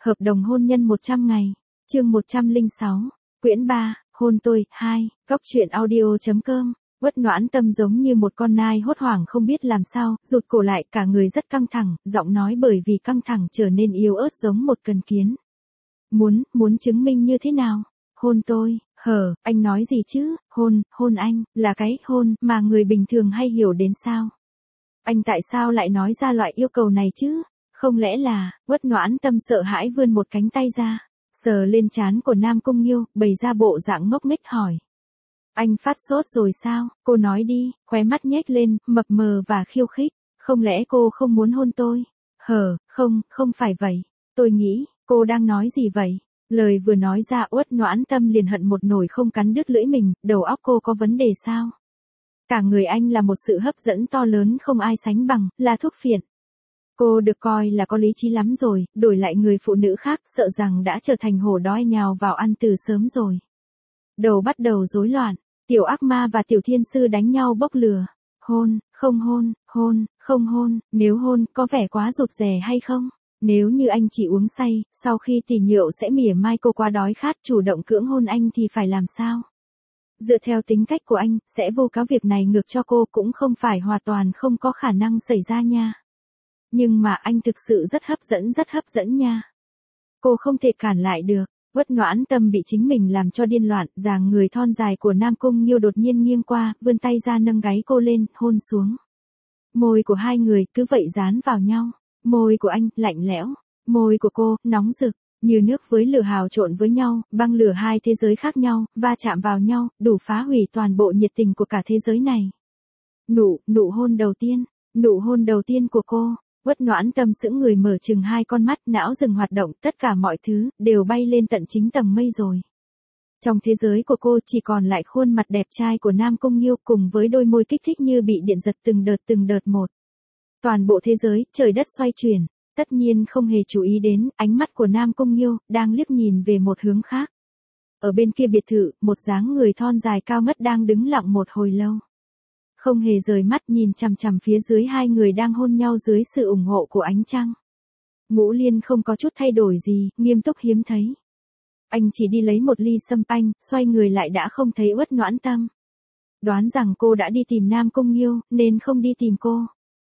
Hợp đồng hôn nhân 100 ngày. Chương 106. Quyển 3, hôn tôi, 2, Góc truyện audio.com. Uất Noãn Tâm giống như một con nai hốt hoảng không biết làm sao, rụt cổ lại, cả người rất căng thẳng, giọng nói bởi vì căng thẳng trở nên yếu ớt giống một cần kiến. Muốn chứng minh như thế nào? Hôn tôi, anh nói gì chứ? Hôn anh, là cái hôn mà người bình thường hay hiểu đến sao? Anh tại sao lại nói ra loại yêu cầu này chứ? Không lẽ là, Uất Noãn Tâm sợ hãi vươn một cánh tay ra, sờ lên trán của Nam Cung Nghiêu, bày ra bộ dạng ngốc nghếch hỏi. Anh phát sốt rồi sao? Cô nói đi, khóe mắt nhếch lên, mập mờ và khiêu khích. Không lẽ cô không muốn hôn tôi? Không phải vậy. Tôi nghĩ, cô đang nói gì vậy? Lời vừa nói ra Uất Noãn Tâm liền hận một nồi không cắn đứt lưỡi mình, đầu óc cô có vấn đề sao? Cả người anh là một sự hấp dẫn to lớn không ai sánh bằng, là thuốc phiện. Cô được coi là có lý trí lắm rồi, đổi lại người phụ nữ khác sợ rằng đã trở thành hổ đói nhào vào ăn từ sớm rồi. Đầu bắt đầu rối loạn, tiểu ác ma và tiểu thiên sư đánh nhau bốc lửa. Hôn, không hôn, nếu hôn có vẻ quá rụt rè hay không? Nếu như anh chỉ uống say, sau khi tỉ nhậu sẽ mỉa mai cô quá đói khát chủ động cưỡng hôn anh thì phải làm sao? Dựa theo tính cách của anh, sẽ vô cáo việc này ngược cho cô cũng không phải hoàn toàn không có khả năng xảy ra nha. Nhưng mà anh thực sự rất hấp dẫn nha. Cô không thể cản lại được. Uất Noãn Tâm bị chính mình làm cho điên loạn, dáng người thon dài của Nam Cung Nghiêu đột nhiên nghiêng qua, vươn tay ra nâng gáy cô lên, hôn xuống. Môi của hai người cứ vậy dán vào nhau. Môi của anh, lạnh lẽo. Môi của cô, nóng rực, như nước với lửa hào trộn với nhau, băng lửa hai thế giới khác nhau, va chạm vào nhau, đủ phá hủy toàn bộ nhiệt tình của cả thế giới này. Nụ hôn đầu tiên của cô. Uất Noãn Tâm sững người mở chừng hai con mắt, não dừng hoạt động, tất cả mọi thứ đều bay lên tận chính tầng mây rồi. Trong thế giới của cô chỉ còn lại khuôn mặt đẹp trai của Nam Cung Nghiêu cùng với đôi môi kích thích như bị điện giật từng đợt một. Toàn bộ thế giới, trời đất xoay chuyển, tất nhiên không hề chú ý đến ánh mắt của Nam Cung Nghiêu đang liếc nhìn về một hướng khác. Ở bên kia biệt thự, một dáng người thon dài cao ngất đang đứng lặng một hồi lâu. Không hề rời mắt nhìn chằm chằm phía dưới hai người đang hôn nhau dưới sự ủng hộ của ánh trăng. Ngũ Liên không có chút thay đổi gì, nghiêm túc hiếm thấy. Anh chỉ đi lấy một ly sâm panh, xoay người lại đã không thấy Uất Noãn Tâm. Đoán rằng cô đã đi tìm Nam Cung Nghiêu, nên không đi tìm cô.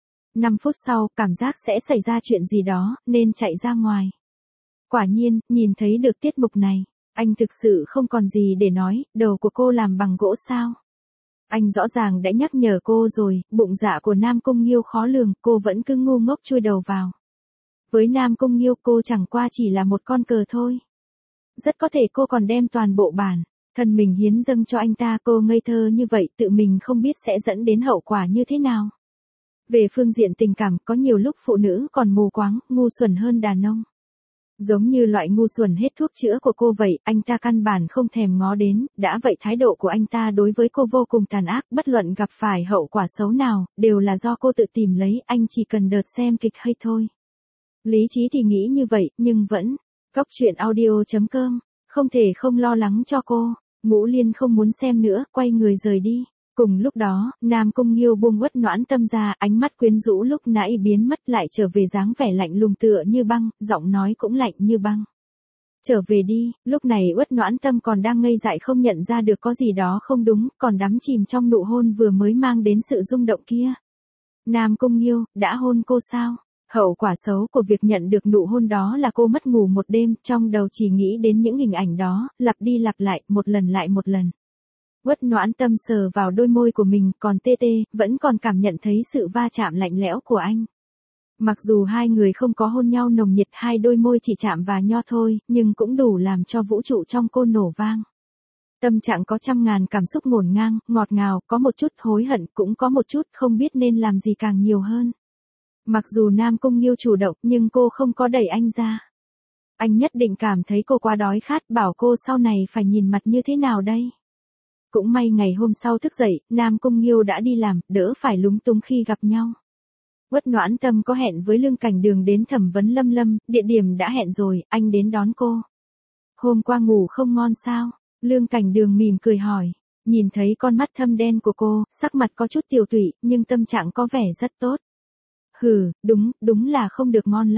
5 phút sau, cảm giác sẽ xảy ra chuyện gì đó, nên chạy ra ngoài. Quả nhiên, nhìn thấy được tiết mục này, anh thực sự không còn gì để nói, đầu của cô làm bằng gỗ sao. Anh rõ ràng đã nhắc nhở cô rồi, bụng dạ của Nam Cung Nghiêu khó lường, cô vẫn cứ ngu ngốc chui đầu vào. Với Nam Cung Nghiêu cô chẳng qua chỉ là một con cờ thôi. Rất có thể cô còn đem toàn bộ bản thân mình hiến dâng cho anh ta, cô ngây thơ như vậy tự mình không biết sẽ dẫn đến hậu quả như thế nào. Về phương diện tình cảm, có nhiều lúc phụ nữ còn mù quáng, ngu xuẩn hơn đàn ông. Giống như loại ngu xuẩn hết thuốc chữa của cô vậy, anh ta căn bản không thèm ngó đến, đã vậy thái độ của anh ta đối với cô vô cùng tàn ác, bất luận gặp phải hậu quả xấu nào, đều là do cô tự tìm lấy, anh chỉ cần đợt xem kịch hay thôi. Lý trí thì nghĩ như vậy, nhưng vẫn, Góc truyện audio.com, không thể không lo lắng cho cô. Ngũ Liên không muốn xem nữa, quay người rời đi. Cùng lúc đó, Nam Cung Nghiêu buông Uất Noãn Tâm ra, ánh mắt quyến rũ lúc nãy biến mất lại trở về dáng vẻ lạnh lùng tựa như băng, giọng nói cũng lạnh như băng. Trở về đi, lúc này Uất Noãn Tâm còn đang ngây dại không nhận ra được có gì đó không đúng, còn đắm chìm trong nụ hôn vừa mới mang đến sự rung động kia. Nam Cung Nghiêu, đã hôn cô sao? Hậu quả xấu của việc nhận được nụ hôn đó là cô mất ngủ một đêm, trong đầu chỉ nghĩ đến những hình ảnh đó, lặp đi lặp lại, một lần. Uất Noãn Tâm sờ vào đôi môi của mình, còn tê, vẫn còn cảm nhận thấy sự va chạm lạnh lẽo của anh. Mặc dù hai người không có hôn nhau nồng nhiệt, hai đôi môi chỉ chạm vào nhau thôi, nhưng cũng đủ làm cho vũ trụ trong cô nổ vang. Tâm trạng có trăm ngàn cảm xúc ngổn ngang, ngọt ngào, có một chút hối hận, cũng có một chút không biết nên làm gì càng nhiều hơn. Mặc dù Nam Cung Nghiêu chủ động, nhưng cô không có đẩy anh ra. Anh nhất định cảm thấy cô quá đói khát, bảo cô sau này phải nhìn mặt như thế nào đây. Cũng may ngày hôm sau thức dậy, Nam Cung Nghiêu đã đi làm, đỡ phải lúng túng khi gặp nhau. Uất Noãn Tâm có hẹn với Lương Cảnh Đường đến thẩm vấn Lâm, địa điểm đã hẹn rồi, anh đến đón cô. Hôm qua ngủ không ngon sao? Lương Cảnh Đường mỉm cười hỏi. Nhìn thấy con mắt thâm đen của cô, sắc mặt có chút tiều tụy, nhưng tâm trạng có vẻ rất tốt. Đúng là không được ngon lắm.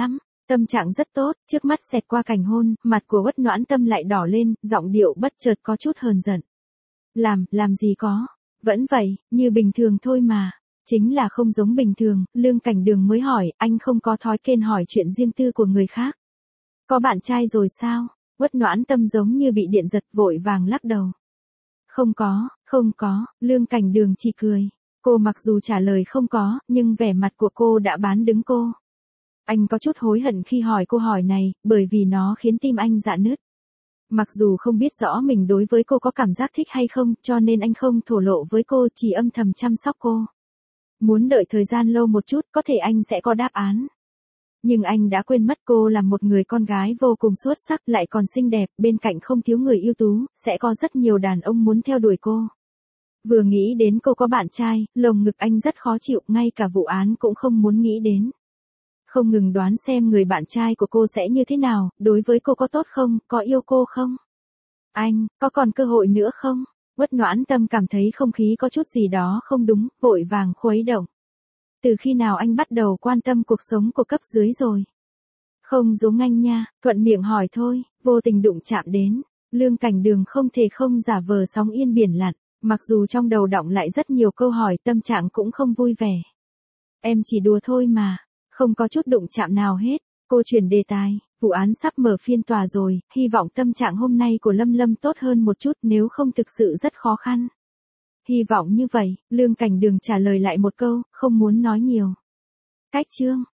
Tâm trạng rất tốt, trước mắt xẹt qua cảnh hôn, mặt của Uất Noãn Tâm lại đỏ lên, giọng điệu bất chợt có chút hờn giận. Làm gì có. Vẫn vậy, như bình thường thôi mà. Chính là không giống bình thường, Lương Cảnh Đường mới hỏi, anh không có thói quen hỏi chuyện riêng tư của người khác. Có bạn trai rồi sao? Uất Noãn Tâm giống như bị điện giật vội vàng lắc đầu. Không có, Lương Cảnh Đường chỉ cười. Cô mặc dù trả lời không có, nhưng vẻ mặt của cô đã bán đứng cô. Anh có chút hối hận khi hỏi câu hỏi này, bởi vì nó khiến tim anh rạn nứt. Mặc dù không biết rõ mình đối với cô có cảm giác thích hay không, cho nên anh không thổ lộ với cô, chỉ âm thầm chăm sóc cô. Muốn đợi thời gian lâu một chút, có thể anh sẽ có đáp án. Nhưng anh đã quên mất cô là một người con gái vô cùng xuất sắc, lại còn xinh đẹp, bên cạnh không thiếu người ưu tú, sẽ có rất nhiều đàn ông muốn theo đuổi cô. Vừa nghĩ đến cô có bạn trai, lồng ngực anh rất khó chịu, ngay cả vụ án cũng không muốn nghĩ đến. Không ngừng đoán xem người bạn trai của cô sẽ như thế nào, đối với cô có tốt không, có yêu cô không? Anh, có còn cơ hội nữa không? Uất Noãn Tâm cảm thấy không khí có chút gì đó không đúng, vội vàng khuấy động. Từ khi nào anh bắt đầu quan tâm cuộc sống của cấp dưới rồi? Không giống anh nha, thuận miệng hỏi thôi, vô tình đụng chạm đến. Lương Cảnh Đường không thể không giả vờ sóng yên biển lặng, mặc dù trong đầu đọng lại rất nhiều câu hỏi, tâm trạng cũng không vui vẻ. Em chỉ đùa thôi mà, không có chút đụng chạm nào hết. Cô chuyển đề tài, vụ án sắp mở phiên tòa rồi, hy vọng tâm trạng hôm nay của Lâm Lâm tốt hơn một chút, nếu không thực sự rất khó khăn. Hy vọng như vậy, Lương Cảnh Đường trả lời lại một câu, không muốn nói nhiều. Cách chương